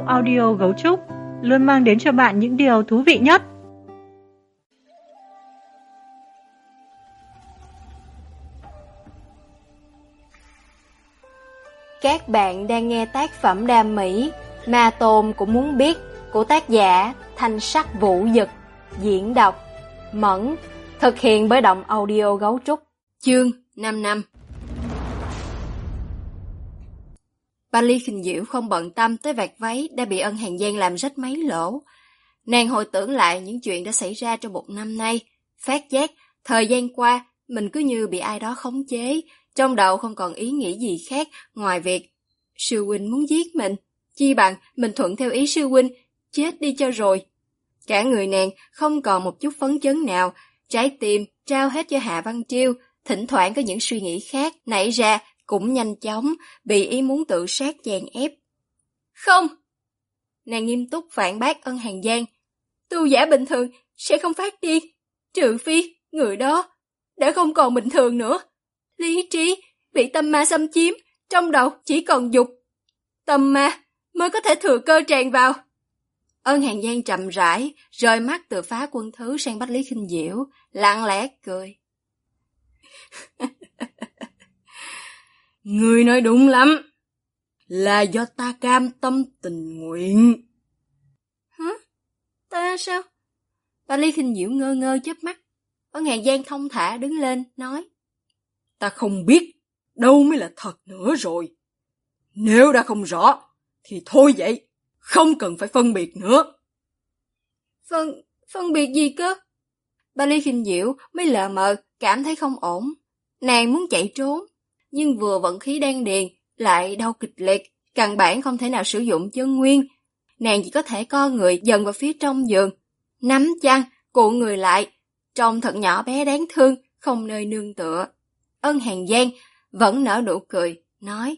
audio Gấu Trúc luôn mang đến cho bạn những điều thú vị nhất. Các bạn đang nghe tác phẩm đam mỹ Ma Tôn Cũng Muốn Biết của tác giả Thanh Sắc Vũ Dực, diễn đọc Mẫn, thực hiện bởi Động Audio Gấu Trúc. Chương 55. Ba Ly Khinh Diễu không bận tâm tới vạt váy đã bị Ân Hàn Giang làm rách mấy lỗ. Nàng hồi tưởng lại những chuyện đã xảy ra trong một năm nay, phát giác thời gian qua mình cứ như bị ai đó khống chế, trong đầu không còn ý nghĩ gì khác ngoài việc sư huynh muốn giết mình, chi bằng mình thuận theo ý sư huynh, chết đi cho rồi. Cả người nàng không còn một chút phấn chấn nào, trái tim trao hết cho Hạ Văn Triêu, thỉnh thoảng có những suy nghĩ khác nảy ra cũng nhanh chóng bị ý muốn tự sát chèn ép. Không! Nàng nghiêm túc phản bác Ân Hàn Giang. Tu giả bình thường sẽ không phát điên, trừ phi người đó đã không còn bình thường nữa. Lý trí bị tâm ma xâm chiếm, trong đầu chỉ còn dục. Tâm ma mới có thể thừa cơ tràn vào. Ân Hàn Giang chậm rãi rời mắt từ Phá Quân Thứ sang Bách Lý Khinh Diễu, lặng lẽ cười. Ngươi nói đúng lắm, là do ta cam tâm tình nguyện. Hả? Ta sao? Bách Lý Khinh Diễu ngơ ngơ chớp mắt. Ân Hàn Giang thông thả đứng lên, nói. Ta không biết, đâu mới là thật nữa rồi. Nếu đã không rõ, thì thôi vậy, không cần phải phân biệt nữa. Phân biệt gì cơ? Ba Ly Khinh Diễu mới lờ mờ, cảm thấy không ổn. Nàng muốn chạy trốn, nhưng vừa vận khí đan điền, lại đau kịch liệt, căn bản không thể nào sử dụng chân nguyên. Nàng chỉ có thể co người dần vào phía trong giường, nắm chăn, cuộn người lại, trông thật nhỏ bé đáng thương, không nơi nương tựa. Ân Hàn Giang vẫn nở nụ cười, nói.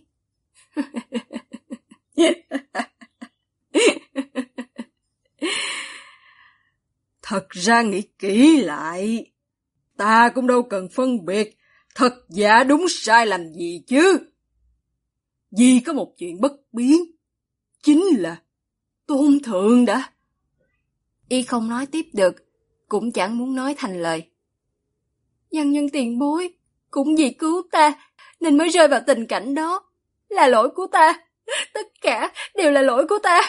Thật ra nghĩ kỹ lại, ta cũng đâu cần phân biệt thật giả đúng sai làm gì chứ. Vì có một chuyện bất biến, chính là Tôn Thượng đã. Y không nói tiếp được, cũng chẳng muốn nói thành lời. Văn nhân tiền bối, cũng vì cứu ta nên mới rơi vào tình cảnh đó. Là lỗi của ta, tất cả đều là lỗi của ta.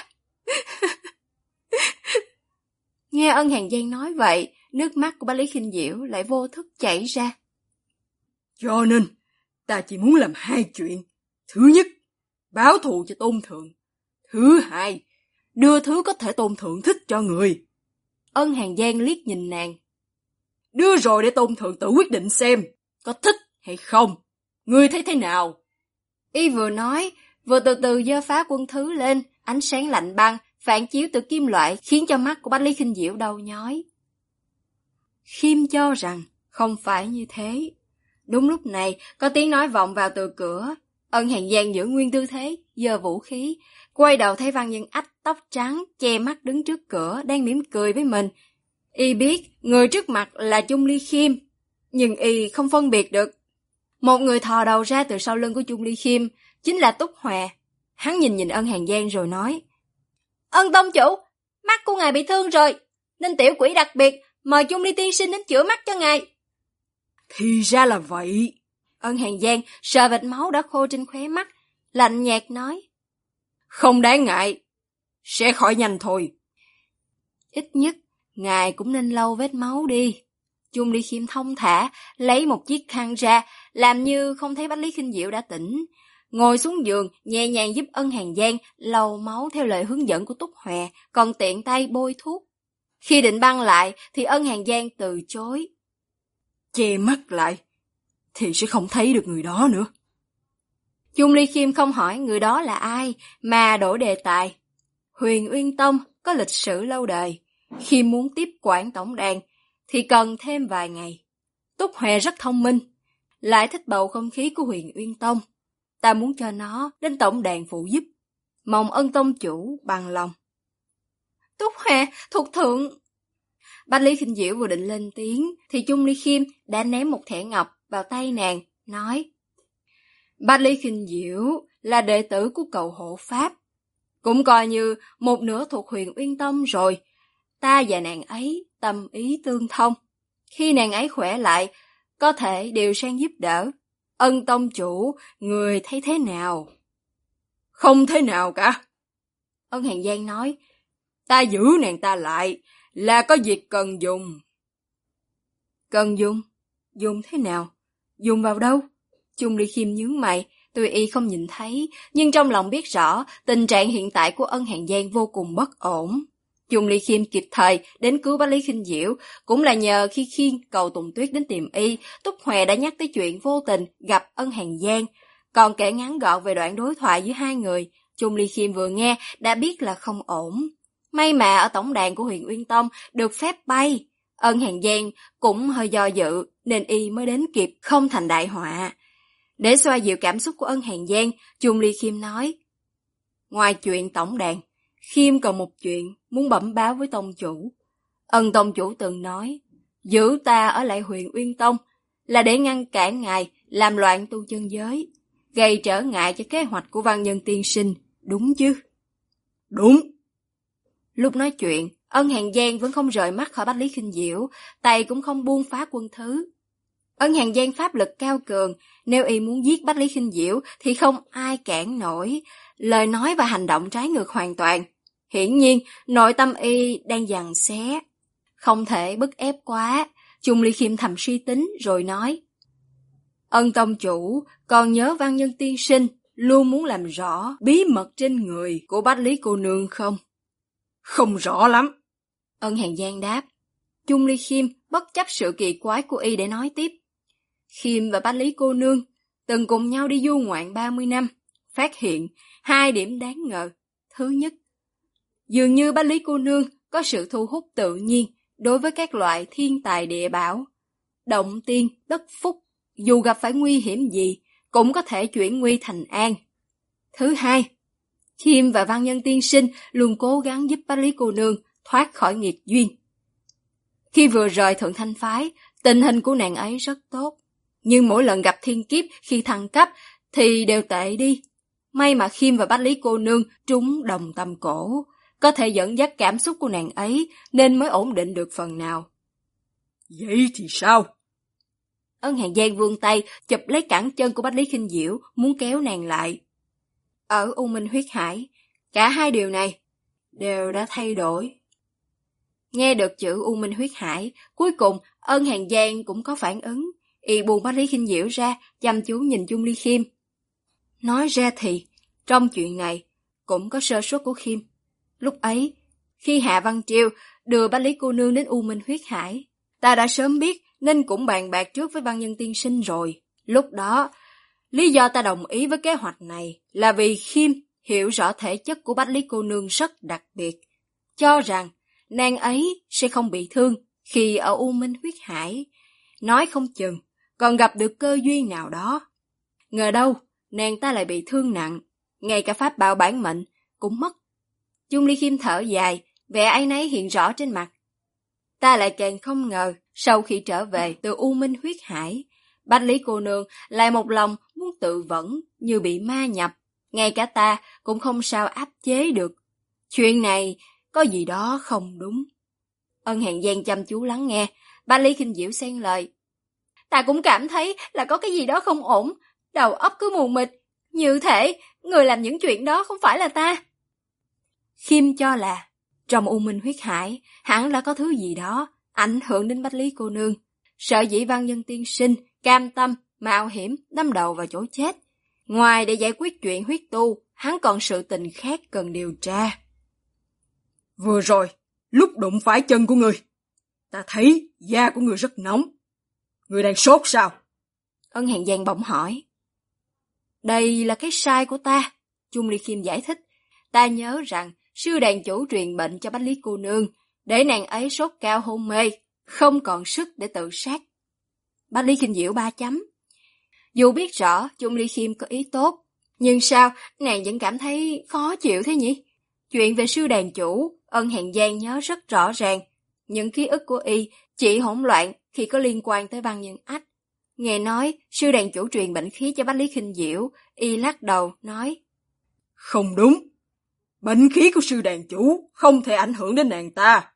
Nghe Ân Hàn Giang nói vậy, nước mắt của Bá Lý Khinh Diễu lại vô thức chảy ra. Cho nên, ta chỉ muốn làm hai chuyện. Thứ nhất, báo thù cho Tôn Thượng. Thứ hai, đưa thứ có thể Tôn Thượng thích cho người. Ân Hàn Giang liếc nhìn nàng. Đưa rồi để Tôn Thượng tự quyết định xem, có thích hay không. Ngươi thấy thế nào? Y vừa nói, vừa từ từ giơ Phá Quân Thứ lên, ánh sáng lạnh băng phản chiếu từ kim loại khiến cho mắt của Bách Lý Khinh Diễu đau nhói. Khiêm cho rằng không phải như thế. Đúng lúc này, có tiếng nói vọng vào từ cửa. Ân Hàn Giang giữ nguyên tư thế, giơ vũ khí, quay đầu thấy Văn Nhân Ách tóc trắng, che mắt đứng trước cửa, đang mỉm cười với mình. Y biết người trước mặt là Chung Ly Khiêm, nhưng Y không phân biệt được. Một người thò đầu ra từ sau lưng của Chung Ly Khiêm, chính là Túc Hòa. Hắn nhìn Ân Hàn Giang rồi nói. Ân tông chủ, mắt của ngài bị thương rồi, nên tiểu quỷ đặc biệt mời Chung Ly tiên sinh đến chữa mắt cho ngài. Thì ra là vậy. Ân Hàn Giang sờ vệt máu đã khô trên khóe mắt, lạnh nhạt nói. Không đáng ngại, sẽ khỏi nhanh thôi. Ít nhất, ngài cũng nên lau vết máu đi. Chung Ly Khiêm thông thả, lấy một chiếc khăn ra, làm như không thấy Bách Lý Khinh Diễu đã tỉnh. Ngồi xuống giường, nhẹ nhàng giúp Ân Hàn Giang lau máu theo lời hướng dẫn của Túc Hòa, còn tiện tay bôi thuốc. Khi định băng lại, thì Ân Hàn Giang từ chối. Che mắt lại, thì sẽ không thấy được người đó nữa. Chung Ly Khiêm không hỏi người đó là ai, mà đổi đề tài. Huyền Uyên Tông có lịch sử lâu đời. Khi muốn tiếp quản tổng đàn, thì cần thêm vài ngày. Túc Hòa rất thông minh, lại thích bầu không khí của Huyền Uyên Tông. Ta muốn cho nó đến tổng đàn phụ giúp. Mong Ân tông chủ bằng lòng. Túc Hòa, thuộc thượng. Bách Lý Khinh Diễu vừa định lên tiếng, thì Chung Ly Khiêm đã ném một thẻ ngọc vào tay nàng, nói. Bách Lý Khinh Diễu là đệ tử của cầu hộ Pháp. cũng coi như một nửa thuộc Huyền Uyên Tông rồi. Ta và nàng ấy tâm ý tương thông. Khi nàng ấy khỏe lại, có thể đều sang giúp đỡ. Ân tông chủ, người thấy thế nào? Không thế nào cả. Ân Hàn Giang nói, ta giữ nàng ta lại là có việc cần dùng. Cần dùng? Dùng thế nào? Dùng vào đâu? Chung Ly Khiêm nhướng mày, tuy y không nhìn thấy, nhưng trong lòng biết rõ tình trạng hiện tại của Ân Hàn Giang vô cùng bất ổn. Chung Ly Khiêm kịp thời đến cứu Bách Lý Khinh Diễu, cũng là nhờ khi khiêng Cầu Tùng Tuyết đến tìm y, Túc Hòe đã nhắc tới chuyện vô tình gặp Ân Hàn Giang. Còn kể ngắn gọn về đoạn đối thoại giữa hai người, Chung Ly Khiêm vừa nghe đã biết là không ổn. May mà ở tổng đàn của Huyền Uyên Tông được phép bay. Ân Hàn Giang cũng hơi do dự nên y mới đến kịp, không thành đại họa. Để xoa dịu cảm xúc của Ân Hàn Giang, Chung Ly Khiêm nói, ngoài chuyện tổng đàn, Khiêm còn một chuyện muốn bẩm báo với tông chủ. Ân tông chủ từng nói, giữ ta ở lại Huyền Uyên Tông là để ngăn cản ngài làm loạn tu chân giới, gây trở ngại cho kế hoạch của Văn Nhân tiên sinh, đúng chứ? Đúng. Lúc nói chuyện, Ân Hàn Giang vẫn không rời mắt khỏi Bách Lý Khinh Diễu, tay cũng không buông phá quân thứ. Ân Hàn Giang pháp lực cao cường, nếu y muốn giết Bách Lý Khinh Diễu thì không ai cản nổi, lời nói và hành động trái ngược hoàn toàn. Hiển nhiên, nội tâm y đang giằng xé. Không thể bức ép quá, Chung Ly Khiêm thầm suy tính rồi nói, Ân tông chủ còn nhớ Văn Nhân tiên sinh luôn muốn làm rõ bí mật trên người của Bách Lý cô nương không? Không rõ lắm. Ân Hàn Giang đáp. Chung Ly Khiêm bất chấp sự kỳ quái của y để nói tiếp. Khiêm và Bách Lý cô nương từng cùng nhau đi du ngoạn 30 năm, phát hiện 2 điểm đáng ngờ. Thứ nhất, dường như Bách Lý cô nương có sự thu hút tự nhiên đối với các loại thiên tài địa bảo. Động tiên, đất phúc, dù gặp phải nguy hiểm gì, cũng có thể chuyển nguy thành an. Thứ hai, Khiêm và Văn Nhân tiên sinh luôn cố gắng giúp Bách Lý cô nương thoát khỏi nghiệt duyên. Khi vừa rời Thượng Thanh Phái, tình hình của nàng ấy rất tốt. Nhưng mỗi lần gặp thiên kiếp khi thăng cấp thì đều tệ đi. May mà Khiêm và Bách Lý cô nương trúng đồng tâm cổ, có thể dẫn dắt cảm xúc của nàng ấy nên mới ổn định được phần nào. Vậy thì sao? Ân Hàn Giang vươn tay chụp lấy cẳng chân của Bách Lý Khinh Diễu, muốn kéo nàng lại. Ở U Minh Huyết Hải, cả hai điều này đều đã thay đổi. Nghe được chữ U Minh Huyết Hải, cuối cùng Ân Hàn Giang cũng có phản ứng. Y buông Bách Lý Khinh Diễu ra, chăm chú nhìn Chung Ly Khiêm. Nói ra thì, trong chuyện này cũng có sơ suất của Khiêm. Lúc ấy, khi Hạ Văn Triều đưa Bách Lý cô nương đến U Minh Huyết Hải, ta đã sớm biết nên cũng bàn bạc trước với Văn Nhân tiên sinh rồi. Lúc đó, lý do ta đồng ý với kế hoạch này là vì Khiêm hiểu rõ thể chất của Bách Lý cô nương rất đặc biệt, cho rằng nàng ấy sẽ không bị thương khi ở U Minh Huyết Hải, nói không chừng còn gặp được cơ duyên nào đó. Ngờ đâu, nàng ta lại bị thương nặng, ngay cả pháp bảo bản mệnh cũng mất. Chung Ly Khiêm thở dài, vẻ áy náy hiện rõ trên mặt. Ta lại càng không ngờ, sau khi trở về từ U Minh Huyết Hải, Bách Lý cô nương lại một lòng muốn tự vẫn như bị ma nhập. Ngay cả ta cũng không sao áp chế được. Chuyện này có gì đó không đúng. Ân Hàn Giang chăm chú lắng nghe, Bách Lý Khinh Diễu xen lời. Ta cũng cảm thấy là có cái gì đó không ổn, đầu óc cứ mù mịt, như thể người làm những chuyện đó không phải là ta. Khiêm cho là trong U Minh Huyết Hải hẳn là có thứ gì đó ảnh hưởng đến Bách Lý cô nương. Sợ dĩ Văn Nhân tiên sinh cam tâm mạo hiểm đâm đầu vào chỗ chết. Ngoài để giải quyết chuyện huyết tu, hắn còn sự tình khác cần điều tra. Vừa rồi, lúc đụng phải chân của người, ta thấy da của người rất nóng. Người đang sốt sao? Ân Hàn Giang bỗng hỏi. Đây là cái sai của ta, Chung Ly Khiêm giải thích. Ta nhớ rằng sư đàn chủ truyền bệnh cho Bách Lý cô nương, để nàng ấy sốt cao hôn mê, không còn sức để tự sát. Bách Lý Khinh Diễu 3 chấm. Dù biết rõ Chung Ly Khiêm có ý tốt, nhưng sao nàng vẫn cảm thấy khó chịu thế nhỉ? Chuyện về sư đàn chủ, Ân Hàn Giang nhớ rất rõ ràng. Những ký ức của y chỉ hỗn loạn khi có liên quan tới Văn Nhân Ách. Nghe nói sư đàn chủ truyền bệnh khí cho Bách Lý Khinh Diễu, y lắc đầu nói. Không đúng. bệnh khí của sư đàn chủ không thể ảnh hưởng đến nàng ta.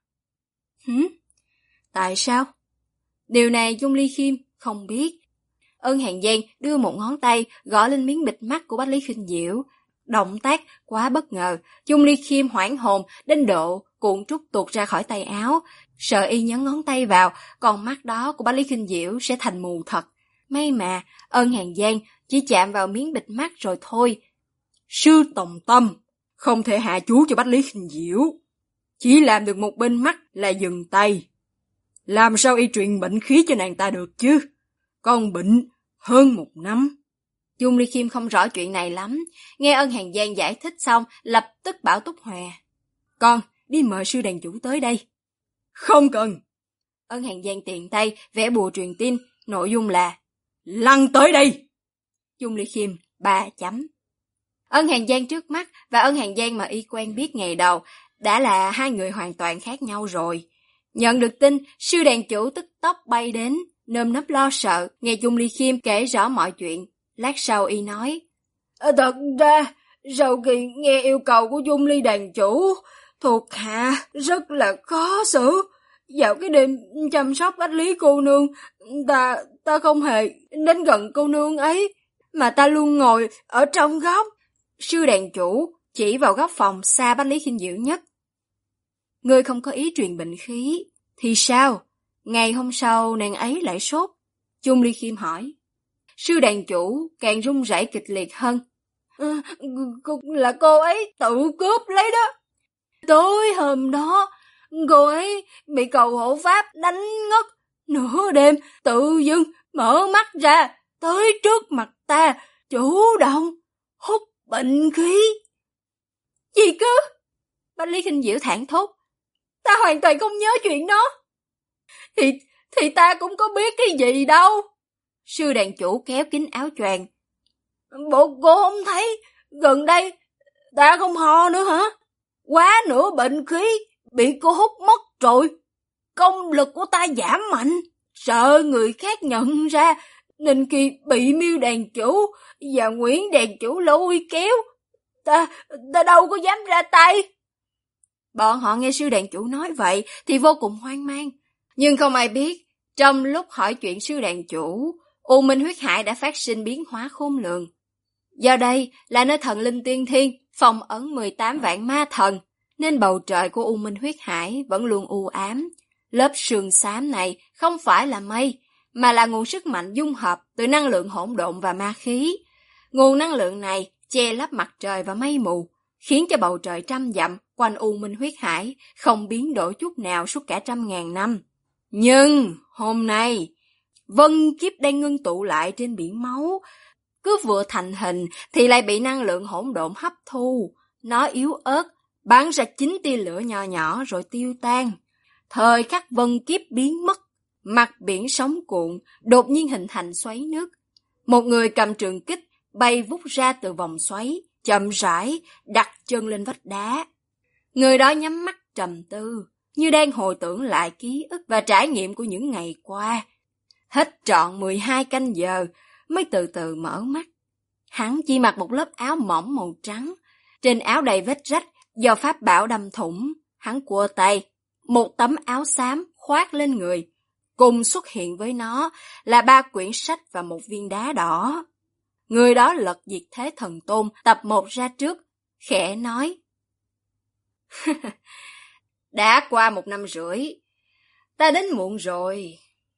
Tại sao? Điều này Dung Ly Khiêm không biết. Ân Hàn Giang đưa một ngón tay gõ lên miếng bịt mắt của Bách Lý Khinh Diễu. Động tác quá bất ngờ, Dung Ly Khiêm hoảng hồn đến độ cuộn trút tuột ra khỏi tay áo, sợ y nhấn ngón tay vào, còn mắt đó của Bách Lý Khinh Diễu sẽ thành mù thật. May mà Ân Hàn Giang chỉ chạm vào miếng bịt mắt rồi thôi. Sư Tòng Tâm không thể hạ chú cho Bách Lý Khinh Diễu, chỉ làm được một bên mắt là dừng tay. Làm sao y truyền bệnh khí cho nàng ta được chứ? Con bệnh hơn 1 năm. Dung Ly Khiêm không rõ chuyện này lắm, nghe Ân Hàn Giang giải thích xong, lập tức bảo Túc Hòa: Con đi mời sư đàn chủ tới đây. Không cần. Ân Hàn Giang tiện tay vẽ bùa truyền tin, nội dung là lăn tới đây. Dung Ly Khiêm 3 chấm. Ân Hàn Giang trước mắt và Ân Hàn Giang mà y quen biết ngày đầu đã là hai người hoàn toàn khác nhau rồi. Nhận được tin, sư đàn chủ tức tốc bay đến, nơm nớp lo sợ, nghe Dung Ly Khiêm kể rõ mọi chuyện. Lát sau y nói: Thật ra, sau khi nghe yêu cầu của Dung Ly đàn chủ, thuộc hạ rất là khó xử. Vào cái đêm chăm sóc Bách Lý cô nương, ta không hề đến gần cô nương ấy, mà ta luôn ngồi ở trong góc. Sư đàn chủ chỉ vào góc phòng xa Bách Lý Khinh Diễu nhất. Ngươi không có ý truyền bệnh khí, thì sao? Ngày hôm sau nàng ấy lại sốt. Dung Ly Khiêm hỏi. Sư đàn chủ càng run rẩy kịch liệt hơn. Là cô ấy tự cướp lấy đó. Tối hôm đó, cô ấy bị cầu hộ pháp đánh ngất. Nửa đêm tự dưng mở mắt ra, tới trước mặt ta, chủ động hút bệnh khí. Gì cơ? Bách Lý Khinh Diễu thảng thốt. Ta hoàn toàn không nhớ chuyện đó. Thì ta cũng có biết cái gì đâu. Sư đàn chủ kéo kín áo choàng. Bộ cô không thấy gần đây ta không ho nữa hả? Quá nửa bệnh khí bị cô hút mất rồi. Công lực của ta giảm mạnh, sợ người khác nhận ra, nên khi bị Miêu đàn chủ và Nguyễn đàn chủ lôi kéo, ta đâu có dám ra tay. Bọn họ nghe sư đàn chủ nói vậy thì vô cùng hoang mang. Nhưng không ai biết, trong lúc hỏi chuyện sư đàn chủ, U Minh huyết hải đã phát sinh biến hóa khôn lường. Do đây là nơi thần linh tiên thiên, phong ấn 18 vạn ma thần, nên bầu trời của U Minh huyết hải vẫn luôn u ám. Lớp sương xám này không phải là mây, mà là nguồn sức mạnh dung hợp từ năng lượng hỗn độn và ma khí. Nguồn năng lượng này che lấp mặt trời và mây mù, khiến cho bầu trời trăm dặm quanh U Minh huyết hải không biến đổi chút nào suốt cả 100.000 năm. Nhưng hôm nay, vân kiếp đang ngưng tụ lại trên biển máu, cứ vừa thành hình thì lại bị năng lượng hỗn độn hấp thu. Nó yếu ớt, bắn ra 9 tia lửa nhỏ nhỏ rồi tiêu tan. Thời khắc vân kiếp biến mất, mặt biển sóng cuộn, đột nhiên hình thành xoáy nước. Một người cầm trường kích bay vút ra từ vòng xoáy, chậm rãi đặt chân lên vách đá. Người đó nhắm mắt trầm tư, như đang hồi tưởng lại ký ức và trải nghiệm của những ngày qua. Hết trọn 12 canh giờ mới từ từ mở mắt. Hắn chỉ mặc một lớp áo mỏng màu trắng, trên áo đầy vết rách do pháp bảo đâm thủng. Hắn cua tay, một tấm áo xám khoác lên người. Cùng xuất hiện với nó là 3 quyển sách và một viên đá đỏ. Người đó lật Diệt Thế Thần Tôn tập 1 ra trước, khẽ nói. Đã qua 1 năm rưỡi, ta đến muộn rồi.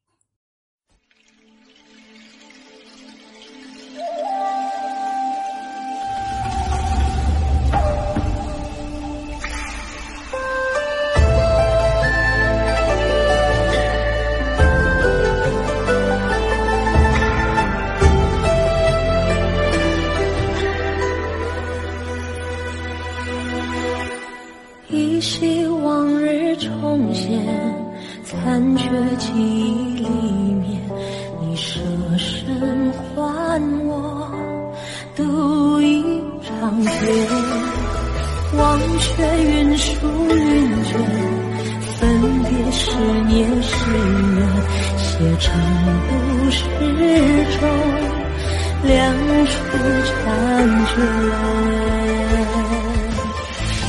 依稀往日重现，残缺记忆里面，你舍身还我度一场劫，忘却云舒云卷，分别是年是月，写成故事中两处残缺。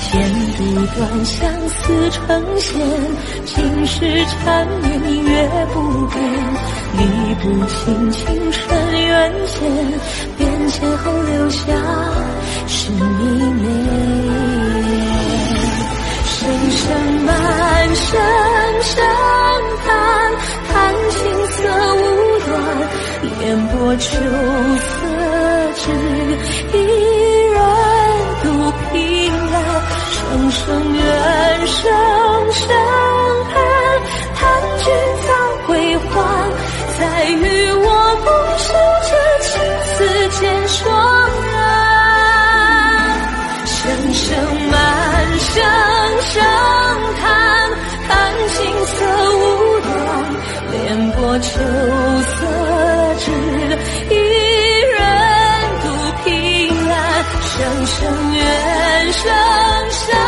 不断相思成线，今世缠绵月不变，理不清情深缘浅，变迁后留下是迷恋。声声满声声叹，叹情色无端，烟波秋色只一人独凭栏。声声怨，声声恨，叹君早归还，再与我不守这情丝渐霜染。声声满声声叹，叹情色无端，莲波秋色只一人独凭栏。声声怨，声声